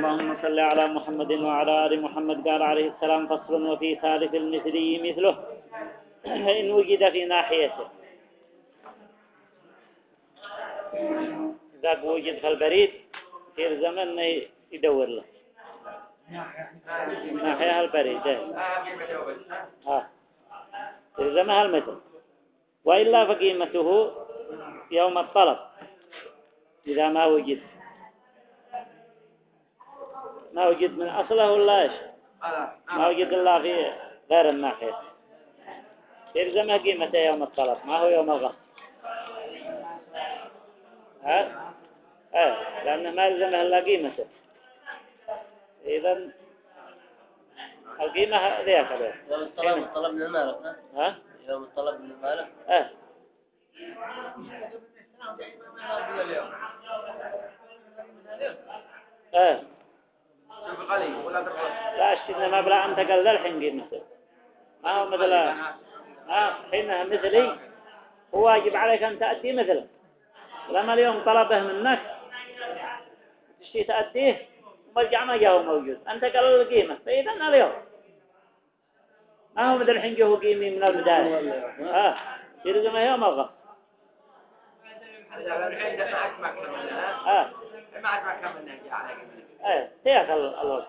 اللهم صل على محمد وعلى آل محمد. قال عليه السلام: فصل وفي ثالث المثلي مثله إن وجد في ناحيته. إذا وجد في البريد في الزمن يدور له ناحية البريد يلزمها المثل، وإلا فقيمته يوم الطلب إذا ما وجد من أصله ولا إيش ما وجد الله في غير الناحية يلزمها قيمته يوم الطلب، ما هو يوم الغصب. لأنه ما يلزمها إلا قيمته. إذن القيمة ذيك عليه يوم الطلب من المالك. يوم الطلب من المالك. لا اشتنا ما بلا أنت قال ذا الحين قيمته ما هو مثلا حينها مثلي هو واجب عليك أن تأتي مثله، لما اليوم طلبه منك تشتي تأتيه ومرجع ما جاءه موجود أنت قال القيمة، فإذا اليوم ما هو مثل الحين جاءه قيمي من البداية يلزم يوم الغصب. سياق الوقت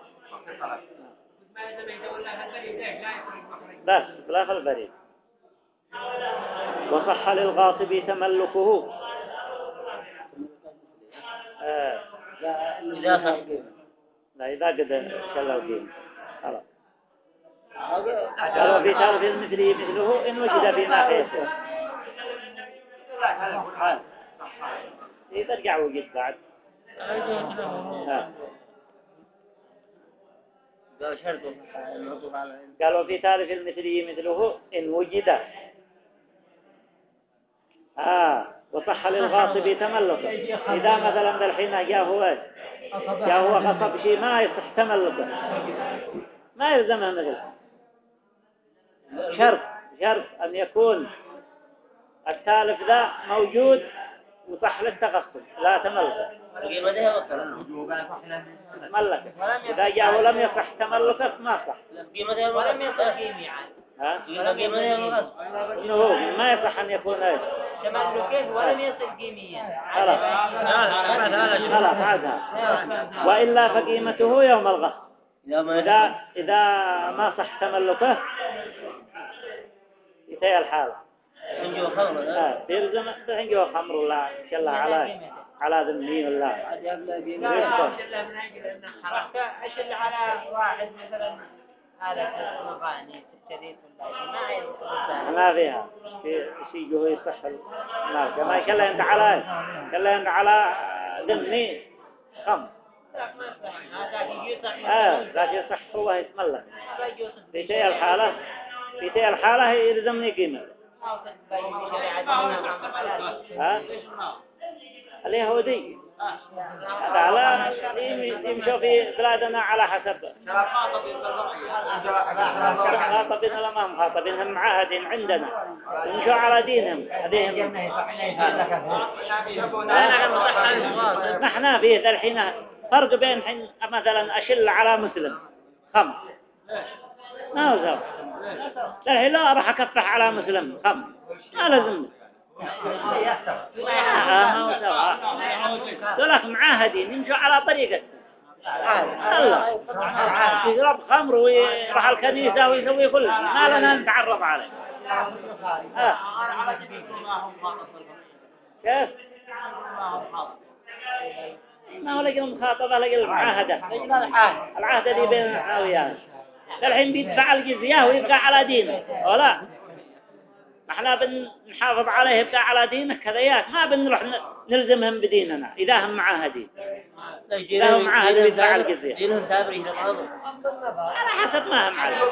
بس بلا في البريد. وصح للغاصب تملكه إذا قد شلوا قيمة خلاص. قالوا في ثالث المثلي مثله إن وجد في ناحيته إذا رجع وجد بعد قالوا في ثالث المثلي مثله إن وجد وصح للغاصب تملكه. إذا مثلا ذا الحين جاء هو غصب شيء ما يصح تملكه ما يلزمه مثل شرط أن يكون التالف ذا موجود وصح للتغصب لا تملكه ملكه. إذا جاءه لم يصح تملكه ما صح ولم يصح قيمي إنه ما يصح أن يكون إيش تملكه ولم يصح قيميا خلاص عادها. وإلا فقيمته يوم الغصب إذا ما صح تملكه يتهي الحالة بيلزم تنجو خمر ولا شلا على ذمي ولا أشل على واحد مثلا هذا مغاني الشريف ولا ما فيها في شيء جوه يصح المال كما كلا أنت على ذمي خمر ذاك يصح هو يتملك في شيء الحالة يلزمني قيمة اليهودي هذا يمشوا في بلادنا على حسب مخاطبين ولا ما مخاطبين هم معاهدين عندنا يمشوا على دينهم نحن فيه ذا الحين فرق بين حين مثلا أشل على مسلم خمر ما هو زوج الحين لا راح أكفح على مسلم خمر ما لازم دولك معاهدين يمشوا على طريقة الله يشرب خمر ويروح الكنيسة ويسوي كل ما لنا نتعرف عليه كيف ما هو لقي المخاطبة لقي المعاهدة العهد دي بين العاويان الحين بيدفع الجزية ويبقى على دينه ولا احنا بنحافظ عليه يبقى على دينه كذايات ما بنروح نلزمهم بديننا إذا هم معاهدين إذا هم معاهدين يدفع الجزية على حسب ما هم عليه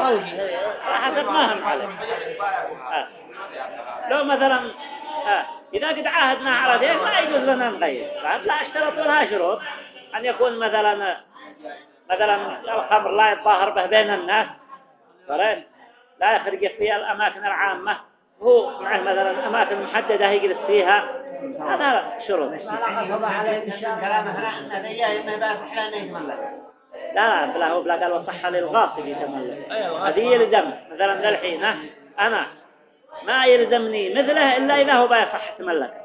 لو مثلا إذا قد عاهدنا على ذلك ما يجوز لنا نغير لا اشترط لها شروط أن يكون مثلا الخمر لا يتظاهر به بين الناس لا يخرج في الأماكن العامة هو معه مثلا أماكن محددة يجلس فيها هذا شروط. لا بلا هو بلا قال وصح للغاصب يتملك. هذه يلزم مثلا الحين أنا ما يلزمني مثله إلا إذا هو بيصح تملك.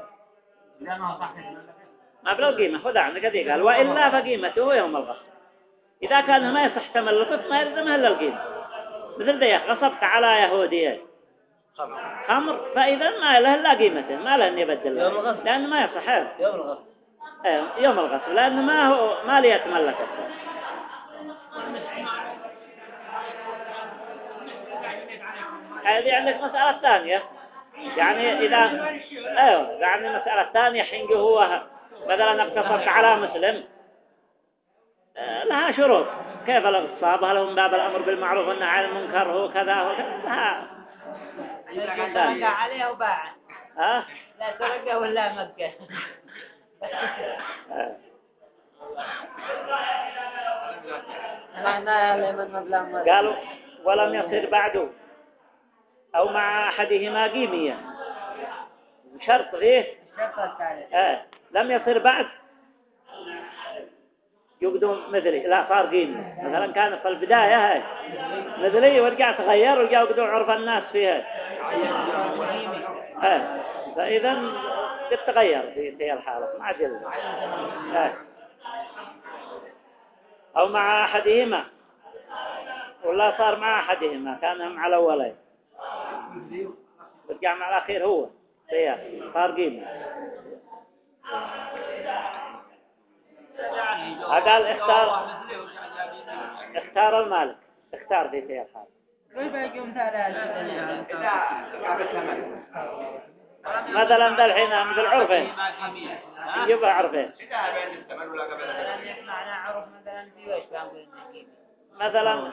ما بلا قيمة خذها عندك هذه قال وإلا فقيمته يوم الغصب. إذا كان ما يصح تملكه ما يلزمه إلا القيمة. مثل ذي غصبت على يهودية خمر فإذا ما له إلا قيمته ما له أن يبدل لأنه ما يصح يوم الغصب لأنه ما لي يتملكه. هذه عندك مسألة ثانية يعني إذا يعني مسألة ثانية حين هو مثلا اقتصرت على مسلم لها شروط كيف الاغتصاب هل هم باب الأمر بالمعروف والنهي عن المنكر هو كذا لها ترقى عليه وباع لا ترقى ولا مكة قالوا ولم يصير بعده أو مع أحدهما قيمية شرط إيه لم يصير بعد يقدم مثلي لا صار قيمي مثلا كان في البداية هاي مثلي ورجع تغير ورجع يقدم عرف الناس فيها فإذا قد تغير في الحالة ما عاد أو مع أحدهما ولا صار مع أحدهما كانهم على أولين ورجع مع الأخير هو صار قيمة قال اختار المالك اختار في الحال مثلا ذا الحين مثل عرفين يجيبها عرفين مثلا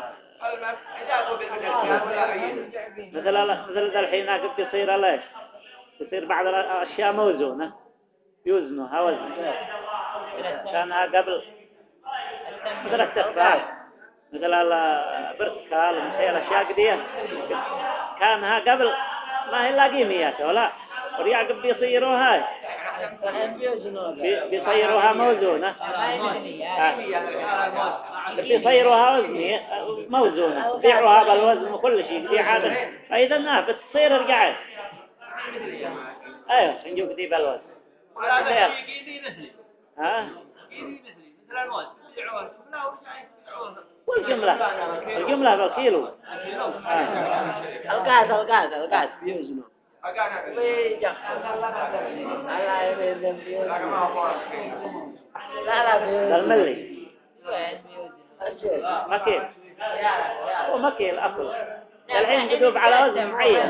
مثل ذا الحين قد يصير ليش يصير بعض الأشياء موزونة يوزنها وزن كانها قبل مثل التفاح مثل البرتقال مثل الأشياء قديمة كانها قبل ما هي لا قيميات ولا ورياق بيصيروها بيصيروها موزونة بيصيروها وزنية موزونة بيعوها بالوزن وكل شيء دي عادة فإذا بتصير القعد أيوه نجيب دي بالوزن والجملة بالكيلو القاس بيوزنه الملي مكيل هو مكيل أصل الحين بدوب على وزن معين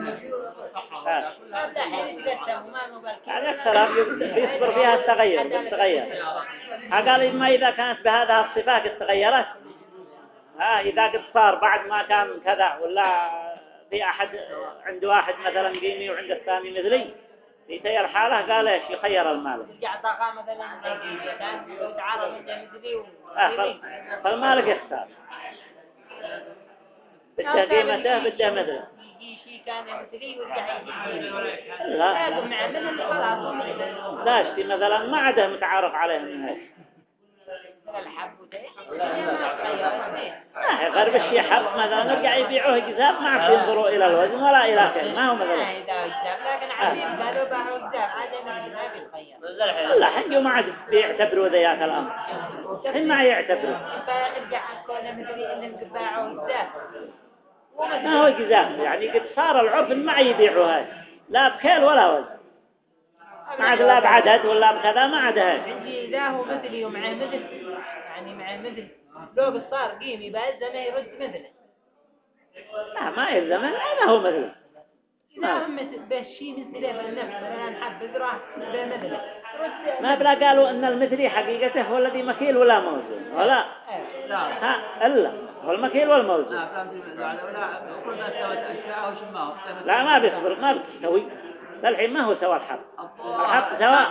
يعني السلام يصبر فيها التغير قال ما إذا كانت بهذا الصفات تغيرت إذا قد صار بعد ما كان كذا ولا في أحد عنده واحد مثلا قيمي وعند الثاني مثلي في تي الحالة قال إيش يخير المال طاقة مثلا كان يتعارض مثلي فالمالك يختار بده قيمته بده مثله شيء كان مثلي ورجع يجي لا مع مثل خلاص لا اشتي مثلا ما عده متعارف عليه من هيك الحب غير بالشيء حب مثلا نرجع يبيعوه جزاب ما عاد ينظروا إلى الوزن ولا إلى كل ما هو مثلا لكن عادين قالوا باعوا جزاب عادي ما بيتغير لا حنجوا ما عاد بيعتبروا ذيك الأمر حين ما يعتبروا فنرجع نكون مثلي إنهم باعوا جزاب ما هو جزاب يعني قد صار العرف ما يبيعوها لا بكيل ولا وزن ما عاد لا بعدد ولا بكذا ما عاد هاي عندي إذا هو مثلي ومعه مثل يعني معه مثل لو صار قيمي بأزمه يرد مثله لا ما يلزم أنا هو مثله إذا هم بشيء مثله بالنفس مثلا حب ذرة بمثله ما بلا قالوا إن المثلي حقيقته هو الذي مكيل ولا موزون ولا إلا هو المكيل والموزون لا ما بيصبر ما بتستوي الحين ما هو سوى الحب الحب سواء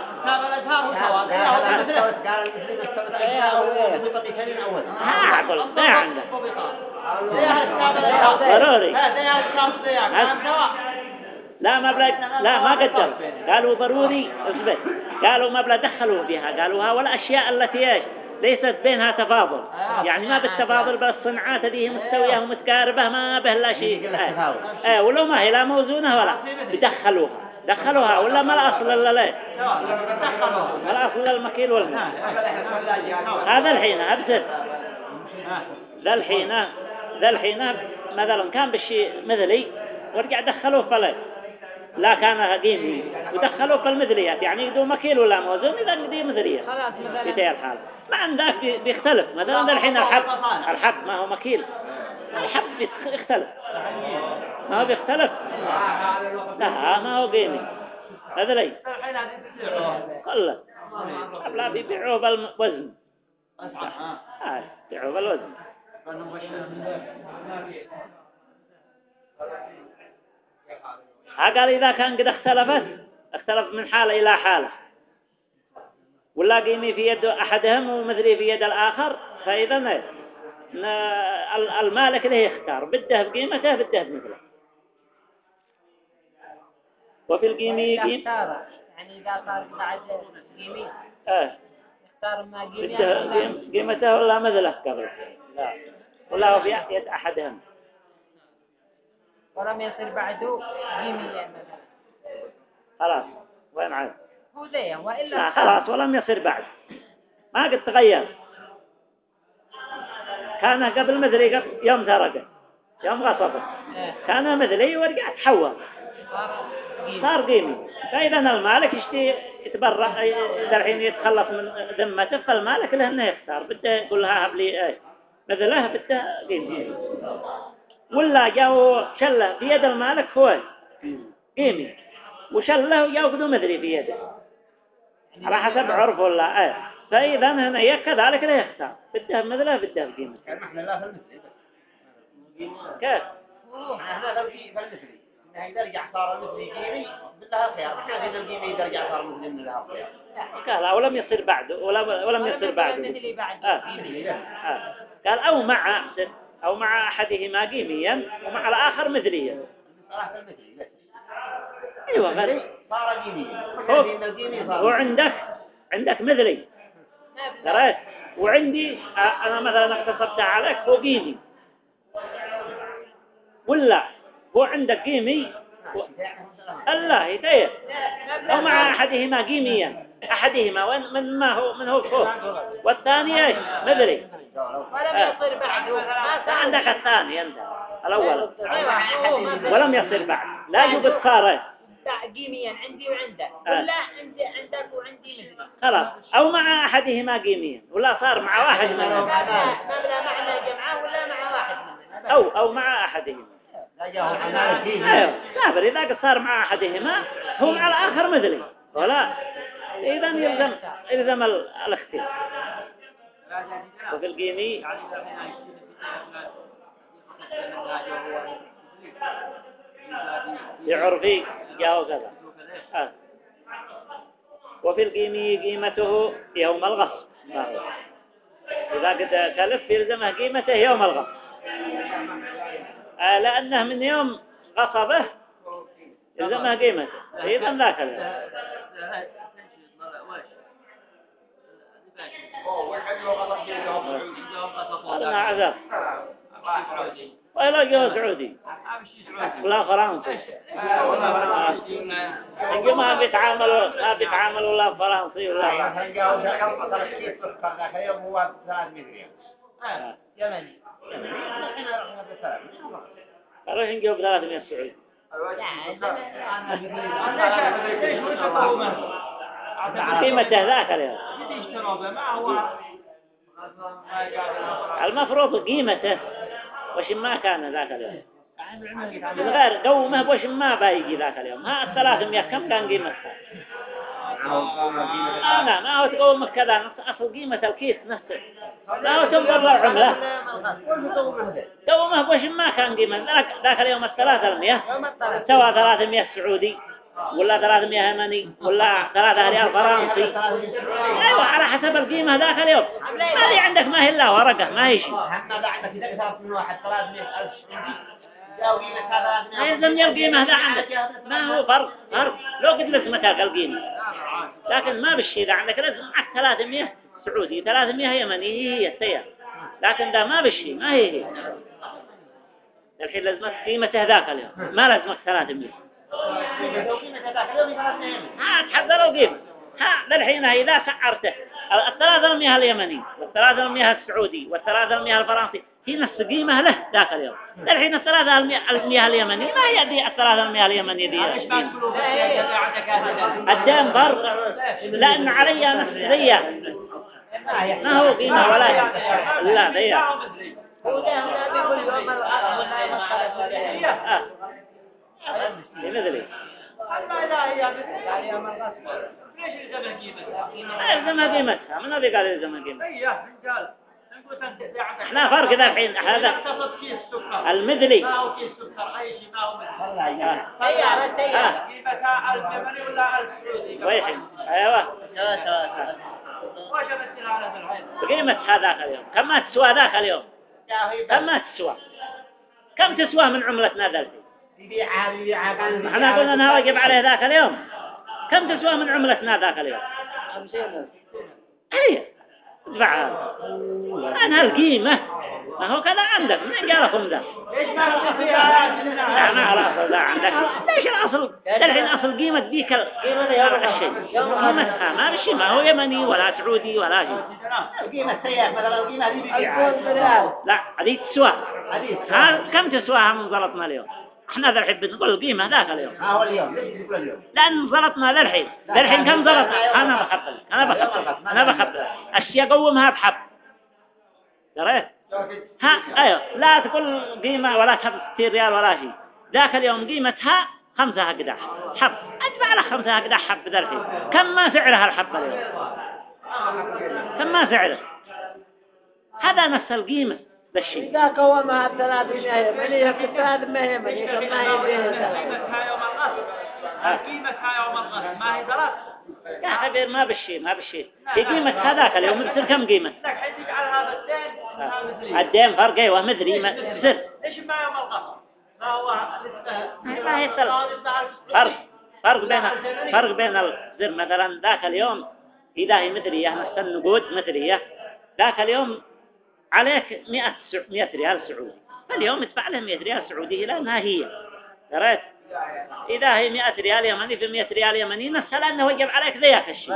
أقول ما عندك ضروري لا مبلغ، لا ما قدروا، قالوا ضروري اثبت، قالوا مبلغ دخلوا بها، قالوا ها والأشياء التي إيش ليست بينها تفاضل، يعني ما بالتفاضل بل الصنعات هذه مستوية ومتقاربة ما به لا شيء، ولو ما هي لا موزونة ولا دخلوها ولا ما الأصل إلا ليه ما الأصل المكيل والمكيل. هذا الحين أبسط ذا الحين مثلا كان بالشيء مثلي ورجع دخلوه فلي لا كان قيمي ودخلوه في المثليات، يعني يدو مكيل ولا موزون إذا قدي مثلية خلاص مثلا في تلك الحالة. مع أن ذاك بيختلف، مثلا ذا الحين الحب ما هو مكيل، الحب يختلف ما هو بيختلف، لا ما هو قيمي هذا لي كله لا بيبيعوه بالوزن، بيبيعوه بالوزن. قال إذا كان قد اختلف من حالة إلى حالة ولا قيمي في يد أحدهم ومثلي في يد الآخر، فإذا المالك له يختار بده بقيمته بده بمثله. وفي القيمي يختار، يعني إذا صار بعد قيمي يختار ما قيمي قيمته ولا مثله قبل لا ولا هو في يد أحدهم ولم يصير بعده قيميا مثلا خلاص وين عاد هو ذي وإلا خلاص ولم يصير بعد ما قد تغير، كان قبل مثلي يوم سرقه يوم غصبه كان مثلي ورجع تحول صار قيمي، فإذا المالك يتبرع إذا الحين يتخلص من ذمته فالمالك له إنه يختار بده يقول لها هب لي مثله بده قيمي ولا جاءوا شله في يد المالك هو قيمي وشله يأخذوا مثلي في يده على حسب عرف ولا فإذا هنا كذلك لا يختار بده مثله بده قيمة. احنا لا في المثلي كيف؟ احنا لو في المثلي انه يرجع صار المثلي قيمي بدها خيار، احنا في القيمي يرجع صار مثلي من لها خيار. قال ولم يصير بعده ولم يصير بعده مثلي بعد قال أو مع أحدهما قيميا ومع الآخر مثليا. صراحة المثلي أيوة غير صار قيميا عندك مثلي قرأت وعندي أنا مثلا اقتصبتها عليك هو قيمي ولا هو عندك قيمي الله يتيه أو مع أحدهما قيميا أحدهما من هو فوق والثاني إيش مثلي ولم يصير بعده عندك الثاني أنت الأول ولم يصير بعد لا يوجد صار قيميا عندي وعنده ولا عندك وعندي مثلي خلاص أو مع أحدهما قيميا ولا صار مع واحد منهم ما بلا معنى جمعه ولا مع واحد منهم أو مع أحدهما أيوه سافر إذا صار مع أحدهما هو مع الآخر مثلي ولا إذا يلزم الاختيار. وفي القيمي يعرفي جاءوا كذا وفي القيمي قيمته يوم الغصب إذا قد كلف يلزمه قيمته يوم الغصب لأنه من يوم غصبه يلزمه قيمته إذا ذاك هذا عذاب ولا جو سعودي ولا فرنسي يجوا ما بيتعاملوا لا فرنسي ولا يمني قالوا ينجوا ب300 سعودي قيمته ذاك اليوم المفروض قيمته وش ما كان ذاك اليوم من غير قومه وش ما بايجي ذاك اليوم ها 300 كم كان قيمتها ما هو تقوم كذا أصل قيمة الكيس نفسه ما هو تنظر للعملة قومه وش ما كان قيمة ذاك اليوم 300 سوى 300 سعودي ولا 300 يمني ولا 3 ريال فرنسي أيوة على حسب القيمة ذاك اليوم ما لي عندك ما هي إلا ورقة ما هي شيء احنا عندك إذا صارت من واحد 300,000 سعودي جاء قيمة هذا ما يلزم القيمة هذا عندك ما هو فرق لو قد لزمتك القيمة لكن ما بالشيء ده عندك لازم معك 300 سعودي 300 يمني هي السيارة لكن ده ما بالشيء ما هي الحين لازمك قيمته ذاك اليوم ما لازمك 300 لو قيمة هذا اليوم 300 تحضروا قيمة للحين إذا سعرته 300 اليمني 300 السعودي 300 الفرنسي هي نفس قيمة له ذاك اليوم للحين 300 اليمني ما هي دي 300 اليمني دي الدين فرق لأن علي نفس ذي ما هو قيمة ولا لا ذي هو ده بيقول يوم الأرض مثلي لا هي مثل يوم الغصب ليش يلزم قيمتها؟ يلزم قيمتها من هذي قال يلزم قيمتها ايه رجال نقول انت عندك احنا فرق ذا الحين هذا تصب كيس سكر المثلي ما هو كيس سكر اي شيء ما هو مثل سيارة قيمتها 1000 يمني ولا 1000 سعودي ويحين ايوه واش مثل على الحين قيمة هذاك اليوم كم ما تسوى ذاك اليوم كم ما تسوى كم تسوى من عملتنا ذا الحين احنا قلنا انها واجب عليه ذاك اليوم كم تسوى من عملتنا ذاك اليوم 50 هي ادفعها أنا القيمة ما هو كذا عندك من جالكم ذا ايش ما هو فيها لا ما على أصل ذا عندك ليش الأصل الحين أصل قيمة ذيك الشيء قيمتها ما بشي ما هو يمني ولا سعودي ولا شيء القيمة السيارة مثلا القيمة هذه لا هذه تسوى كم تسواها من زلطنا اليوم احنا ذا الحين بنقول القيمة ذاك اليوم ها هو اليوم ليش تقول اليوم لأن زلطنا للحين كم زلطنا أنا بخبل أشياء قومها بحب دريت ايوه لا تقول قيمة ولا 60 ريال ولا شيء ذاك اليوم قيمتها 5 قداح حب ادفع لك 5 قداح حب ذا الحين كم ما سعرها الحب اليوم كم ما سعره هذا نفس القيمة بالشيء إذا قومها 300 يمني يكتب 300 يمني كما هي قيمتها يوم الغصب قيمتها يوم الغصب ما هي درس يا حبيبي ما بالشيء هي قيمة هذاك اليوم مثل كم قيمة لك حين تجعل هذا الدين ما مثلي الدين فرق ايوه مثلي سر ليش ما يوم الغصب ما هو ما هي فرق بين الزر مثلا ذاك اليوم إذا هي مثلية نفس النقود مثلية ذاك اليوم عليك 100 ريال سعودي فاليوم ادفع له 100 ريال سعودي لأنها هي دريت إذا هي 100 ريال يمني في 100 ريال يمني نفسها لأنه وجب عليك ذاك الشيء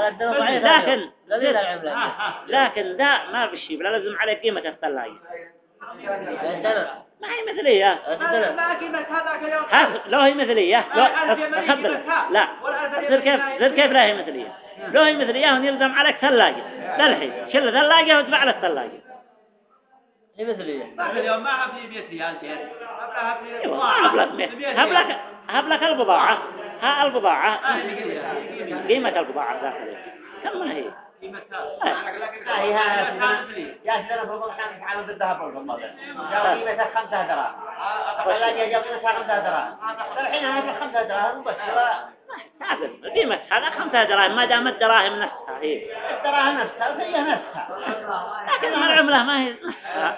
لكن ذا ما بالشيء بلا لازم عليك قيمة الثلاجة ما هي مثلية ما قيمة هذاك اليوم لو هي مثلية لا زر كيف لا هي مثلية لو هي مثلية يلزم عليك ثلاجة للحين شل ثلاجة وادفع لك ثلاجة هي مثلية اليوم ما في 100 ريال قبلها هب لك البضاعة ها البضاعة قيمة البضاعة ذاك اليوم كم ما هي يا سنة فرضا كان يتعامل بالذهب والفضة جاء قيمتها 5 دراهم الثلاجة جاء قيمتها 5 دراهم الحين هذا 5 دراهم بس قيمة هذا 5 دراهم ما دام الدراهم نفسها هي الدراهم نفسها هي نفسها لكن العملة ما هي نفسها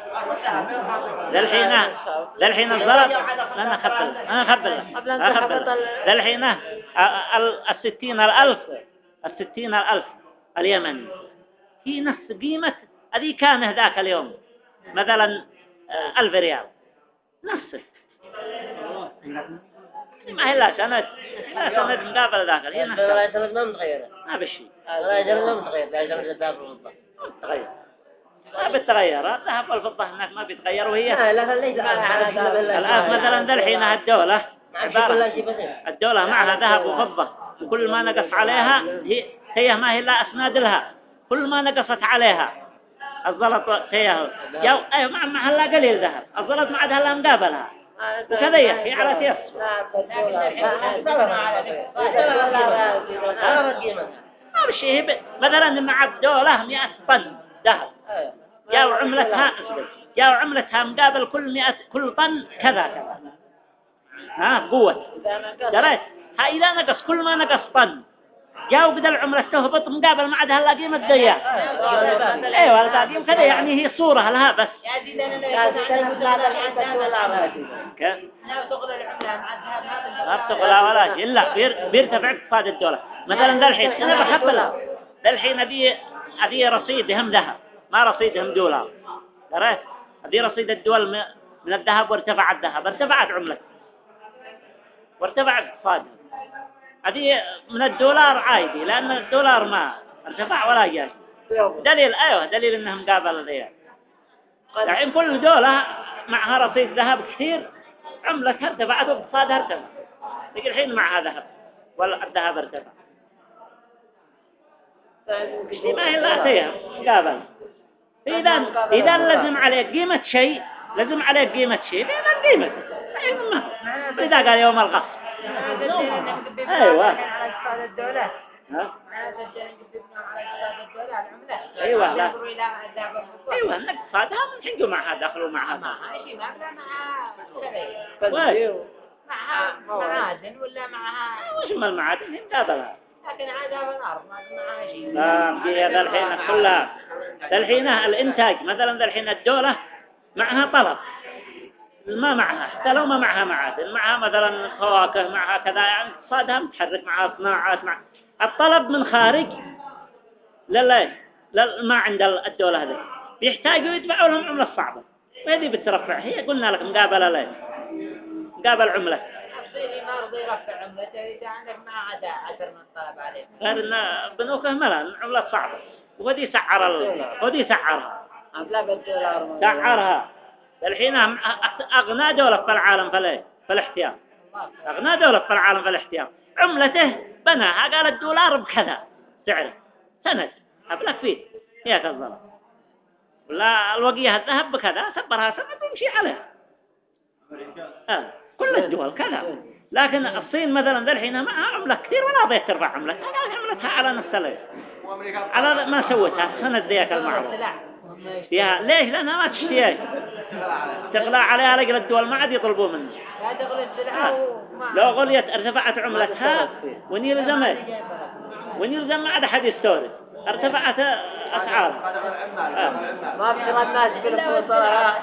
للحين الضرب أنا أخبر للحين 60 الألف اليمني هي نفس قيمة هذه كان ذاك اليوم مثلا 1000 ريال نفسه ما هي لا سند مقابل ذاك هي نفسها لا سند ما متغيرة ما بشيء لا سند ما متغير لا سند الذهب والفضة تغير ما بتغير الذهب والفضة هناك ما بيتغير وهي لا خليك الآن مثلا ذا الحين الدولة الدولة معها ذهب وفضة وكل ما نقص عليها هي ما هي لا أسناد لها كل ما نقصت عليها الزلط هي أيوة معها لا قليل ذهب الزلط ما عادها لا مقابلها وكذا هي على تيس ما بشيء مثلا مع الدولة 100 طن ذهب جاء عملتها مقابل كل طن كذا قوة دريت إذا نقص كل ما نقص طن جاءوا بدل العملة تهبط مقابل ما عادها لا قيمة دية. ايوه الباقي كذا يعني هي صورة لها بس. يا زيد أنا لو يكون عندنا مثلا الدولار كيف؟ لا تغلى العملة مع الذهب ما بتغلى ولا شيء إلا بيرتفع اقتصاد الدولة. مثلا ذا الحين أنا بخبلها ذا الحين هذه رصيدهم ذهب ما رصيدهم دولار. ترى هذه رصيد الدول من الذهب وارتفع الذهب ارتفعت عملته وارتفع اقتصادها. هذه من الدولار عادي لأن الدولار ما ارتفع ولا جاي. دليل دليل إنهم قابلوا ذي. يعني كل دولة معها رصيد ذهب كثير عملتها ارتفعت واقتصادها ارتفع. لكن الحين معها ذهب ولا الذهب ارتفع. ما هي لا فيها قابل. إذا لازم عليك قيمة شيء لازم عليك قيمة شيء لأن قيمة. إذا قال يوم الغصب. أيوة. على اقتصاد الدولة. ها؟ أيوة لا. أيوة الاقتصادها من حين معها دخلوا معها. شيء ما بلا معها واش؟ معها معادن ولا معها. وش ما المعادن هي قابلها. لكن عادها في الأرض ما معها شيء. لا ذا الحين كلها. ذا الحين الإنتاج مثلا ذا الحين الدولة معها طلب. ما معها حتى لو ما معها معادن معها مثلا فواكه معها كذا يعني اقتصادها متحرك معها صناعات مع الطلب من خارج لا ما عند الدولة هذه بيحتاجوا يدفعوا لهم عملة صعبة وهذه بترفع هي قلنا لك مقابلة لا مقابل عملة الصيني ما رضي يرفع عملته إذا عندك ما عدا عشر من طلب عليه غير إن بنوكه ملا عملة صعبة وهذه سعرها أبلا بالدولار سعرها الحين أغنى دولة في العالم في الاحتياط أغنى دولة في العالم في الاحتياط عملته بناها قال الدولار بكذا سعره سند أبلك فيه هي كالظلم ولا الوقية الذهب بكذا سبرها سند ويمشي عليها كل الدول كذا لكن الصين مثلا ذا الحين معها عملة كثير ولا ضيت ترفع عملتها قال عملتها على نفس الليل على ما سوتها سند ذيك المعروف فيها ليش لأنها ما تشتيش تغلى عليها لقل الدول ما عاد يطلبوا منه لا تغلي السلعة لو غليت ارتفعت عملتها ونيلزم ما عاد أحد يستورد ارتفعت أسعارها ما بصير الناس بالفلوس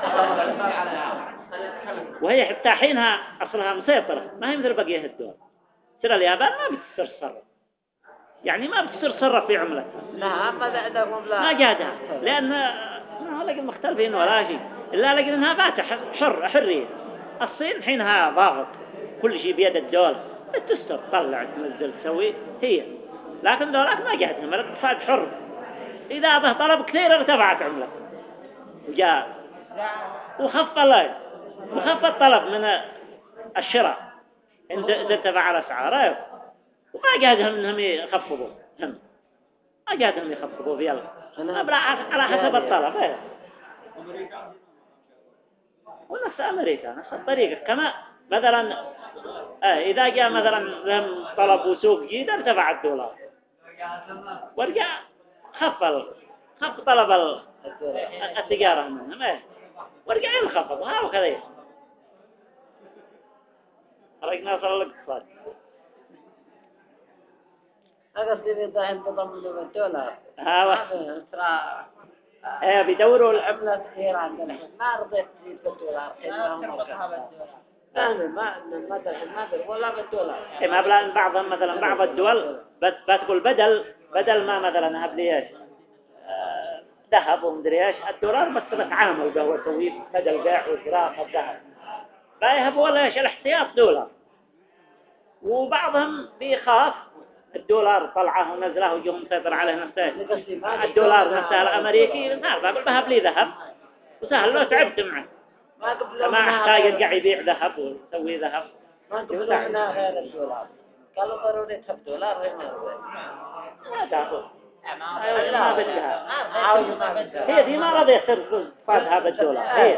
وهي حتى حينها أصلها مسيطرة ما هي مثل بقية الدول ترى اليابان ما بتصرف يعني ما بتصرف في عملتها لا ما عندهم لا ما جادها لأن ما لقى مختلفين ولا شيء إلا لقى إنها فاتحة حرية الصين حينها ضاغط كل شيء بيد الدولة تستر تطلع تنزل تسوي هي لكن دولات ما جادها الاقتصاد حر إذا به طلب كثير ارتفعت عملة وجاء وخف الطلب من الشراء عند ارتفع الأسعار وما جادهم إنهم يخفضوا هم ما جادهم يخفضوا في على حسب الطلب ونفس أمريكا نفس الطريقة كما مثلا إذا جاء مثلا لهم طلب سوق جيد ارتفع الدولار ورجع خف طلب التجارة منهم ورجع ينخفض وكذا خرجنا صار الاقتصاد أقصد الظاهر بضمن الدولار بيدوروا العملة كثير عندنا ما رضيت تزيد بالدولار ما در ولا بالدولار ما بلا بعضهم مثلا بعض الدول بتقول بدل ما مثلا هبليش ذهب ومدري ايش الدولار بس بتعامل به وتسوي بدل بيع وشراء الذهب بايهب ولا ايش الاحتياط دولار وبعضهم بيخاف الدولار طلعه ونزله وجوه مسيطر عليه نفسه الدولار نفسه الأمريكي صار بقول بهب لي ذهب وسهل لو تعبت معه ما احتاج يرجع يبيع ذهب ويسوي ذهب ما قبلوا منها غير الدولار قالوا ضروري تحب دولار غير ما تأخذ ما بدها هي دي ما رضي يصير فاد هذا الدولار هي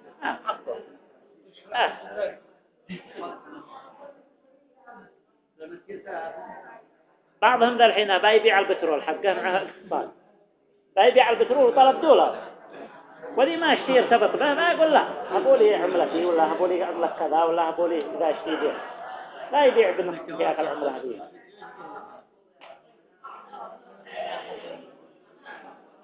بعضهم ذا الحين بيبيع البترول حقه معه اقتصاد بيبيع البترول وطلب دولار ودي ما اشتي يرتبط به ما يقول لا هبوا لي عملتي ولا هبوا لي عملة كذا ولا هبوا لي إذا اشتي بيه لا يبيع بنفس العملة هذه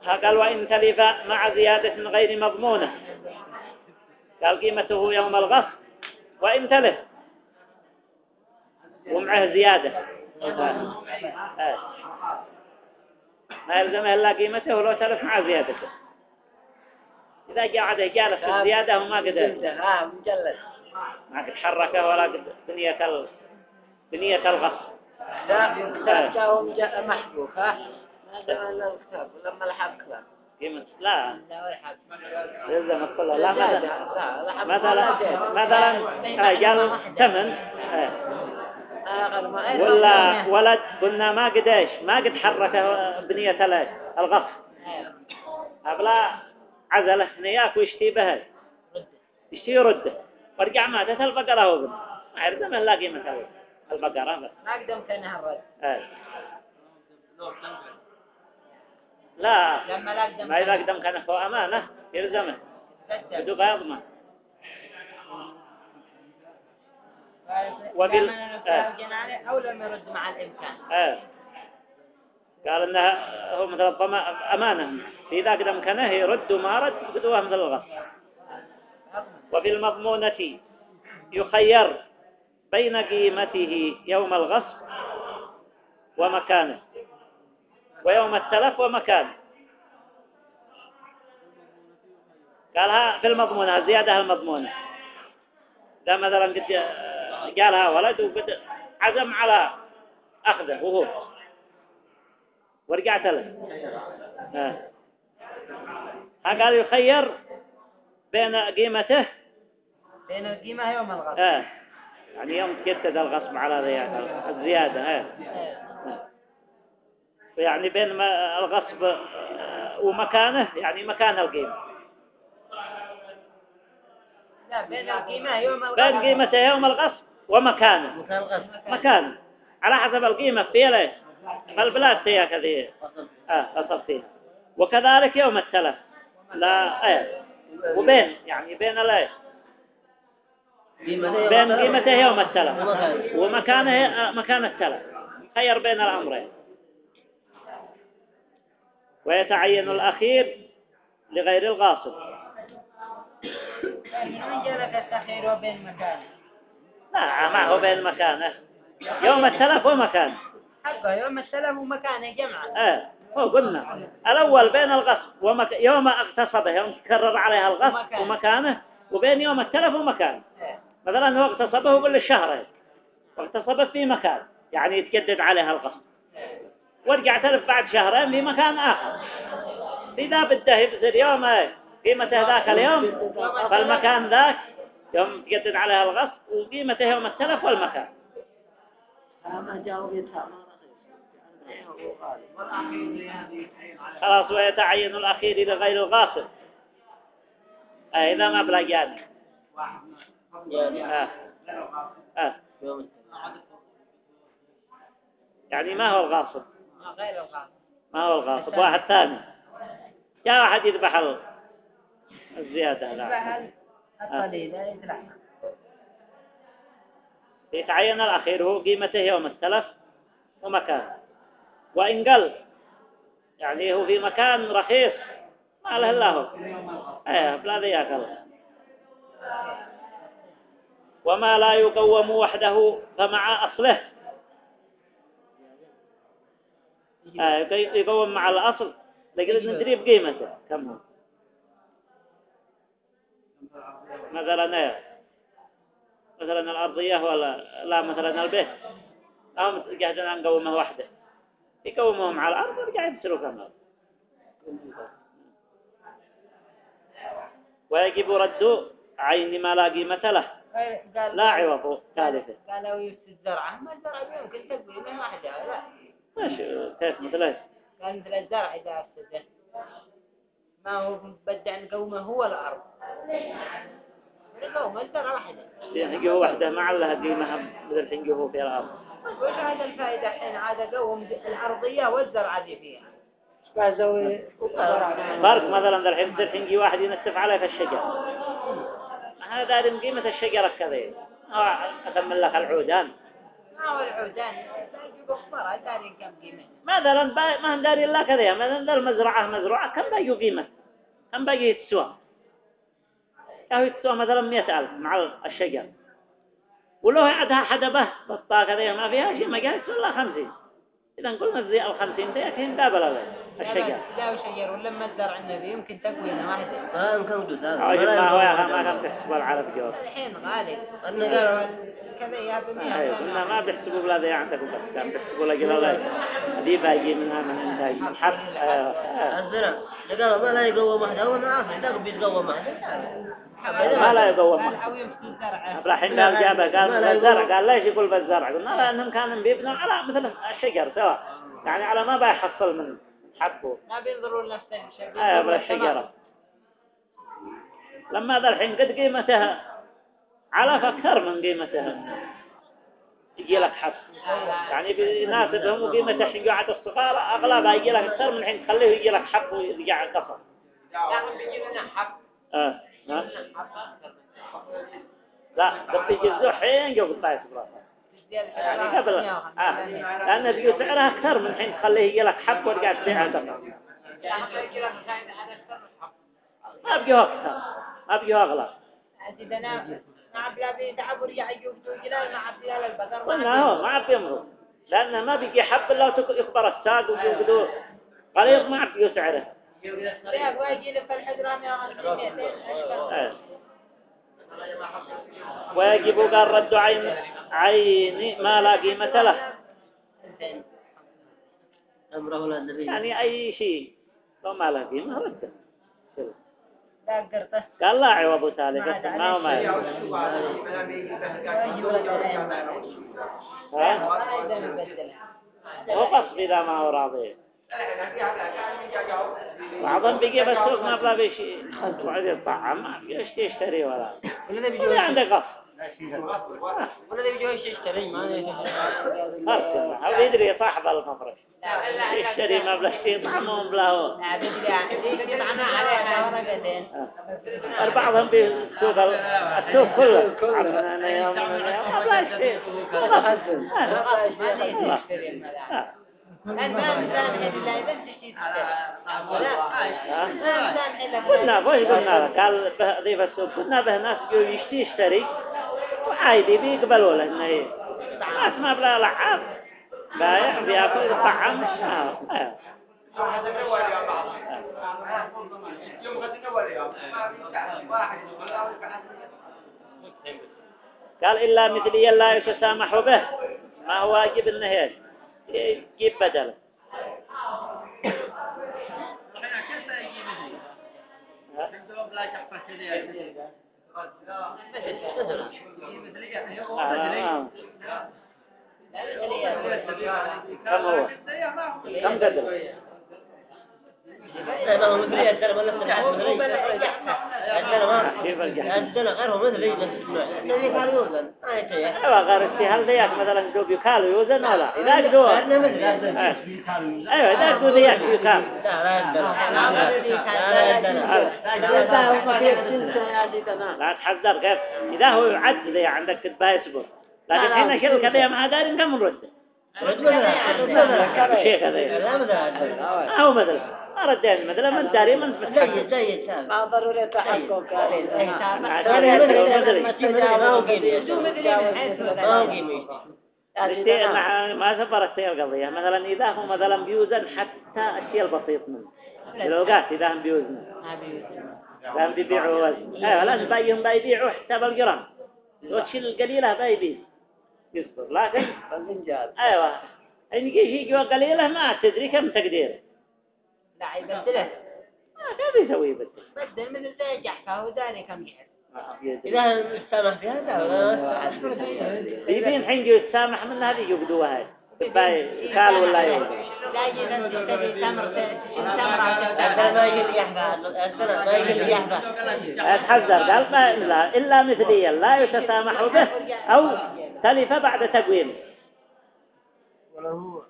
قال وإن تلف مع زيادة غير مضمونة، قال قيمته يوم الغصب وإن تلف ومعه زيادة ما يلزمه إلا قيمته ولو تلف مع زيادته. إذا جالس في الزيادة وما قدر مجلد ما قد حركه ولا قد بنية الغصب. لا الكتاب جاءه محبوك ها هذا ولا الكتاب ولما لحق كلام قيمة لا لا والحق يلزم كله لا لا مثلا قال ثمن ولا ولد قلنا ما قديش ما قد حركه بنية الغصب أبلا عزله نياك ويشتي به يشتي يرده ورجع ماتت البقرة وابن ما يلزم إلا قيمة البقرة بس ما قدم كانها الرد لا لما لا قدم ما إذا قدم كان هو أمانة يلزمه بدو يضمن أو لم يرد مع الإمكان قال إنها هو مثل أمانة إذا قدم كانه يرد وما رد بدوها مثل الغصب. وفي المضمونة يخير بين قيمته يوم الغصب ومكانه ويوم التلف ومكانه. قالها في المضمونة الزيادة المضمونة ده مثلا قد قالها ولد وقد عزم على أخذه وهو ورجع تلف قال يخير بين قيمته بين القيمة يوم الغصب يعني يوم تجدد الغصب على الزيادة يعني بين الغصب ومكانه يعني مكان القيمة لا بين القيمة يوم الغصب بين قيمته يوم الغصب ومكانه مكانه على حسب القيمة فيه ليش فالبلاد فيها كذي أصب فيها وكذلك يوم التلف لا وبين يعني بين ليش بين قيمته يوم التلف ومكانه مكان التلف خير بين الأمرين. ويتعين الأخير لغير الغاصب. من جلك التخير وبين مكانه لا ما هو بين مكانه يوم التلف ومكانه حقه يوم التلف ومكانه جمعة هو قلنا الأول بين الغصب يوم اغتصبه يوم تكرر عليها الغصب ومكانه وبين يوم التلف ومكانه. مثلا هو اغتصبه قل الشهر واغتصبه في مكان يعني يتجدد عليها الغصب ورجع تلف بعد شهرين في مكان آخر إذا بده يبذل يوم قيمته ذاك اليوم فالمكان ذاك يوم تجدد عليها الغصب وقيمته يوم التلف والمكان. خلاص. ويتعين الأخير لغير الغاصب إذا ما بلا جاني يعني ما هو الغاصب ما هو الغاصب واحد ثاني جاء واحد يذبح الزيادة القليل يتعين الأخير هو قيمته يوم التلف ومكان. وإن قل يعني هو في مكان رخيص ما له إلا هو بلا ذيك الله. وما لا يقوم وحده فمع أصله يقوم مع الأصل لكن ندري بقيمته كم هو مثلا الأرضية ولا لا مثلا البيت هم جهدنا نقومه وحده يقومهم على الأرض ورجع يبسلوا كمان. ويجب رد عين ما لا قيمة له لا عوض ثالثة. قالوا يفسد الزرعة ما الزرع يمكن تقويمه واحدة لا ماشي كيف مثل قال مثل الزرع إذا أفسده ما هو بدأ نقومه هو الأرض نقوم الزرع واحدة ينقيه وحده مع الله قيمة مثل تنقيه في الأرض. وش هذا الفائدة حين عاد قوم الأرضية والزرع ذي فيها فرق مثلا الحين تنقي واحد ينتف عليه في الشجر هذا دارم قيمة الشجرة كذا أكمل لك العودان ما هو العودان يجيب أخبار دارين كم قيمة مثلا ما نداري إلا كذا مثلا المزرعة مزروعة كم باقي قيمة كم باقي تسوى كم تسوى مثلا 100,000 مع الشجر ولو عندها حدبة بطاقة كذا ما فيها شيء ما جالس ولا 50 إذا نقول نفذي 50 تأتين قابل عليه الشجر لا وشجر ولما الزرع النبي يمكن تقوينا واحد يمكن وجود هذا عايز ما هو يا ما كان تحسب العرب جواب الحين غالي أنا قال كذا يا بمية أيوة كنا ما بيحسبوا بلا ذي عندك بس كان بيحسبوا لك لا هذه باقي منها من باقي حق الزرع قالوا ما لا يقوم واحد هو ما عارف إذا بيتقوم واحد ما لا يقوم أو يمسك الزرع قبل حين قال جابه قال بالزرع قال ليش يقول بالزرع قلنا لا انهم كانوا بيبنوا على مثل الشجر سواء يعني على ما بيحصل من حقه ما بينظروا لنفس الشيء بالشجرة لما ذا الحين قد قيمتها على أكثر من قيمتها يجي لك حق يعني بيناسبهم وقيمة الحين قاعد الصغار أغلبها يجي لك أكثر من حين تخليه يجي لك حق ويرجع قصر بيجي لنا حق لا قد يجي حين جو قطايس براسه يعني قبل لأن بيجي سعرها أكثر من حين تخليه يجي لك حق ويرجع تبيعها قصر ما بيجيه أكثر ما بيجيه أغلى مع بلا بيتعب ورجع يجوب جلال مع بلال البقر قلنا هو ما عاد يمرض لأنه ما بيجي حب إلا يكبر الساق ويجدوه غليظ ما عاد يسعره لا واجي لك الحجرة 150 ويجب قال رد عيني ما لا قيمة له أمره للنبي يعني أي شيء لو ما له قيمة رده لا قرطه قال لا عوض سالفة ما هو ما هو قصب إذا ما هو راضي بعضهم بيجي بالسوق ما بلا بيشي وعد الطعام ما يشتري ولا عنده قصب ولا يجوا يشتري ما هو يدري صاحب المفرش يشتري ما بلا يشتري طعمهم بلا هو بعضهم بالسوق السوق كله عرفنا أنا يوم ما بلا يشتري قلنا قال ضيف السوق قلنا به ناس يشتري وعادي بيقبلوا له انه ناس ما بلا لعاب بايع بياكل طعام قال إلا مثلي لا يتسامح به ما هو واجب انه يجيب بدله كم هو كم قدر لا هو مثلي عندنا ولا عندنا غيره مثلي الذي قال يوزن ايوه غير هل ذيك مثلا دوب يكال يوزن ولا اذا قدو ايوه اذا قدو ذيك يكال لا تحذر كيف اذا هو يعد ذي عندك كتبه يصبر لكن حين شل كذا ما دارين كم نرد شيء كذا هو مثلا ردين مثلا من داري من زي ما ضروري تحقق ما سفر السير القضية مثلا إذا هو مثلا بيوزن حتى الشيء البسيط منه الأوقات إذا هم بيوزن لا هم بيبيعوا وزن أيوة لازم بايهم بيبيعوا حساب الجرام لو تشيل القليلة بيبيع يصبر لكن أيوة إن يجي قليلة ما تدري كم تقدير لا يبدله كيف يسوي يبدل من زي جحفة وداني كم جحف إذا سامح فيها لا يبين حين يتسامح من هذه يقدوها هاي باي قال ولا يقول لا يجي تشتري تمر ما يجي يحفظ اتحذر قال لا إلا مثليا لا يتسامح به أو تلف بعد تقويمه ولا هو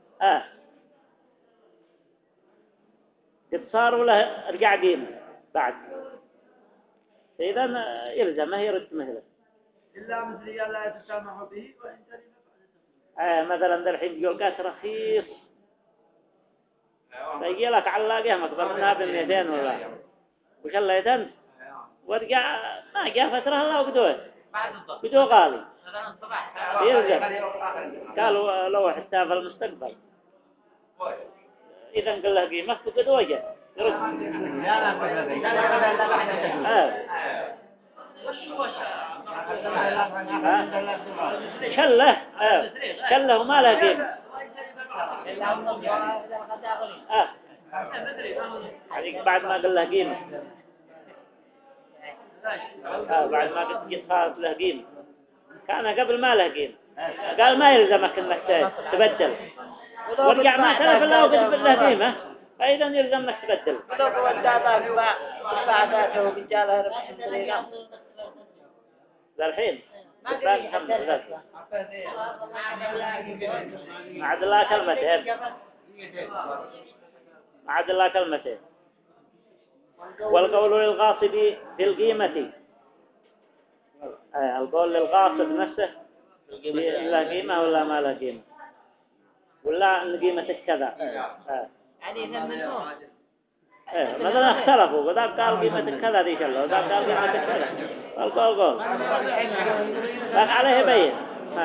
قد صاروا له رجع قيمة بعد إذا يلزمه يرد مثله إلا مثل لا يتسامح به وإن تلف مثلا ذا الحين يقول قاس رخيص فيجي لك علاقة مكبر منها ب200 ولا وخليت أنت ورجع ما جاء فترة الله وقدوه غالي يلزم قالوا لو حتى في المستقبل إذا نقول له قيمة فقد وجه يرد شله وما له قيمة يعني بعد ما قال له قيمة بعد ما قد صارت له قيمة كان قبل ما له قيمة قال ما يلزمك انك تبدل ورجع ما تلف الله وقد له قيمة فإذا يلزم انك تبدل ولو ودابا بعداته وبجاله ربح الطريقة للحين عاد الله كلمتين عاد الله كلمتين والقول للغاصب في القيمة القول للغاصب نفسه لا قيمة ولا ما له قيمة ولا قيمة كذا يعني ثمنهم مثلا اختلفوا وذاك قال قيمة كذا ذي شله وذاك قال قيمة كذا قال لك عليه بين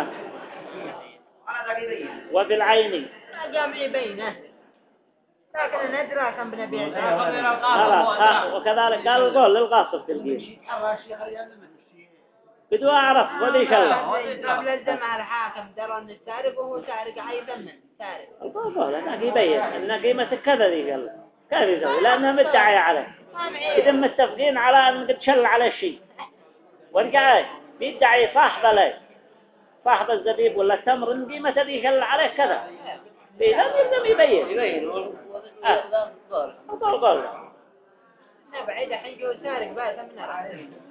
وفي العين جامع بينه لكن ندرى كم بنبيع وكذلك قال القول للغاصب في القيمة بدو أعرف وذي شله قبل الجمع الحاكم درى أن السارق وهو سارق عيثمن سارق القول هناك يبين أن قيمة كذا ذي شله كيف يسوي لأنها مدعية عليه إذا متفقين على أن قد شل على الشيء ورجع بيدعي صاحب الزبيب ولا التمر إن قيمة ذي شل عليه كذا إذا يلزم يبين قول بعيد الحين جو سارق بقى ثمنه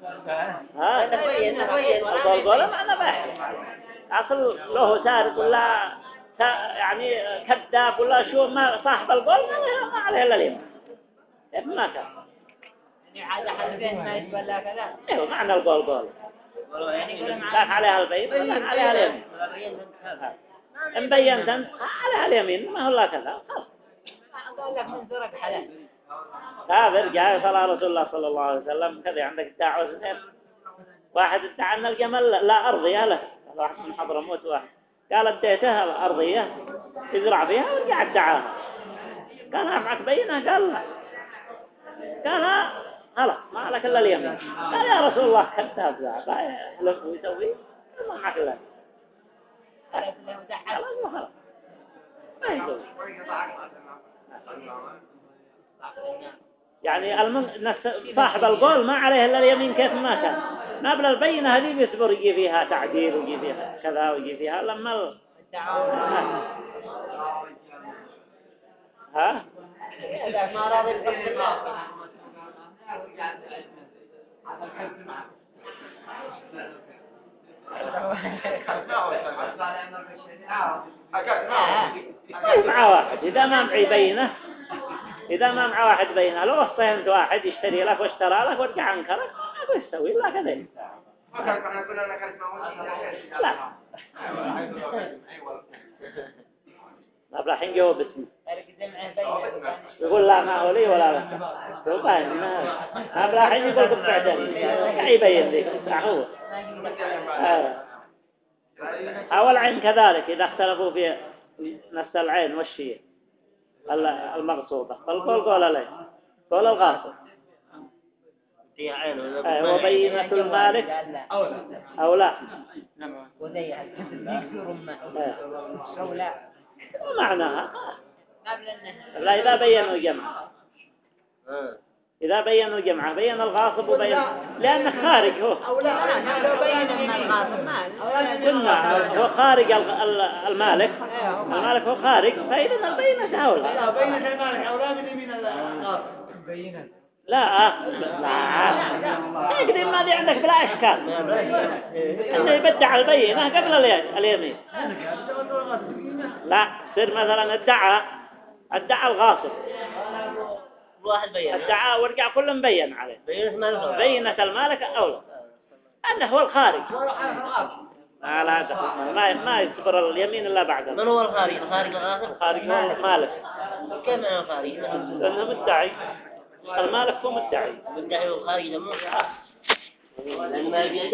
قول ما أنا بحث أصل له سارق ولا يعني كذاب ولا شو ما صاحب القول ما عليه إلا اليوم ما كان يعني عاد حسبين ما يتبلى كذا ايوه معنى القول كان عليها البيت ولا عليها اليمين ان بينت انت عليها اليمين ما هو الا كذا قال لك من سرق حلال هذا جاء صلى رسول الله صلى الله عليه وسلم كذا عندك دعوة اثنين واحد ادعى ان الجمل لا ارضيه له واحد من حضرموت واحد قال اديته الارضيه يزرع فيها ورجع ادعاها قال معك بينه قال لا قال هلا ما لك الا اليمين قال يا رسول الله كذاب ذا يحلف ويسوي ما معك الا خلاص ما يسوي يعني صاحب القول ما عليه الا اليمين كيف ما كان ما بلا البينه هذه بيصبر يجي فيها تعديل ويجي فيها كذا ويجي فيها لما ها ما راضي مع واحد إذا ما معي بينه إذا ما مع واحد بينه لو اصطهمت واحد يشتري لك واشترى لك ورجع عنكرك ما أقول يسوي إلا كذا لا ما بلاحين جواب اسمه يقول لا ما هو لي ولا لا هو باين ما بلاحين يقول قد بعدين يبين لي هو أول عين كذلك إذا اختلفوا في نفس العين والشيء المغصوبة فالقول عليه قول الغاصب وبينة المالك أو لا أو لا ومعناها لا إذا بينوا الجمع إذا بينوا الجمع بين الغاصب وبين لأنه خارج هو أو لا لو بين من الغاصب قلنا هو خارج المالك هو خارج فإذا البينة تهولها بينة المالك أو لا من يمين الغاصب بينة لا تقدر ما دي عندك بلا إشكال إنه يبدع البينة قبل اليمين لا سر مثلا ادعى الغاصب واحد بين ادعى ورجع كله مبين عليه بينة المالك أولى أنه هو الخارج لا ما يصبر اليمين إلا بعد من هو الخارج الغاصب الخارج هو المالك كم أنا خارج لأنه مدعي المالك هو مدعي مدعي الخارج ده مو لأن ما بيده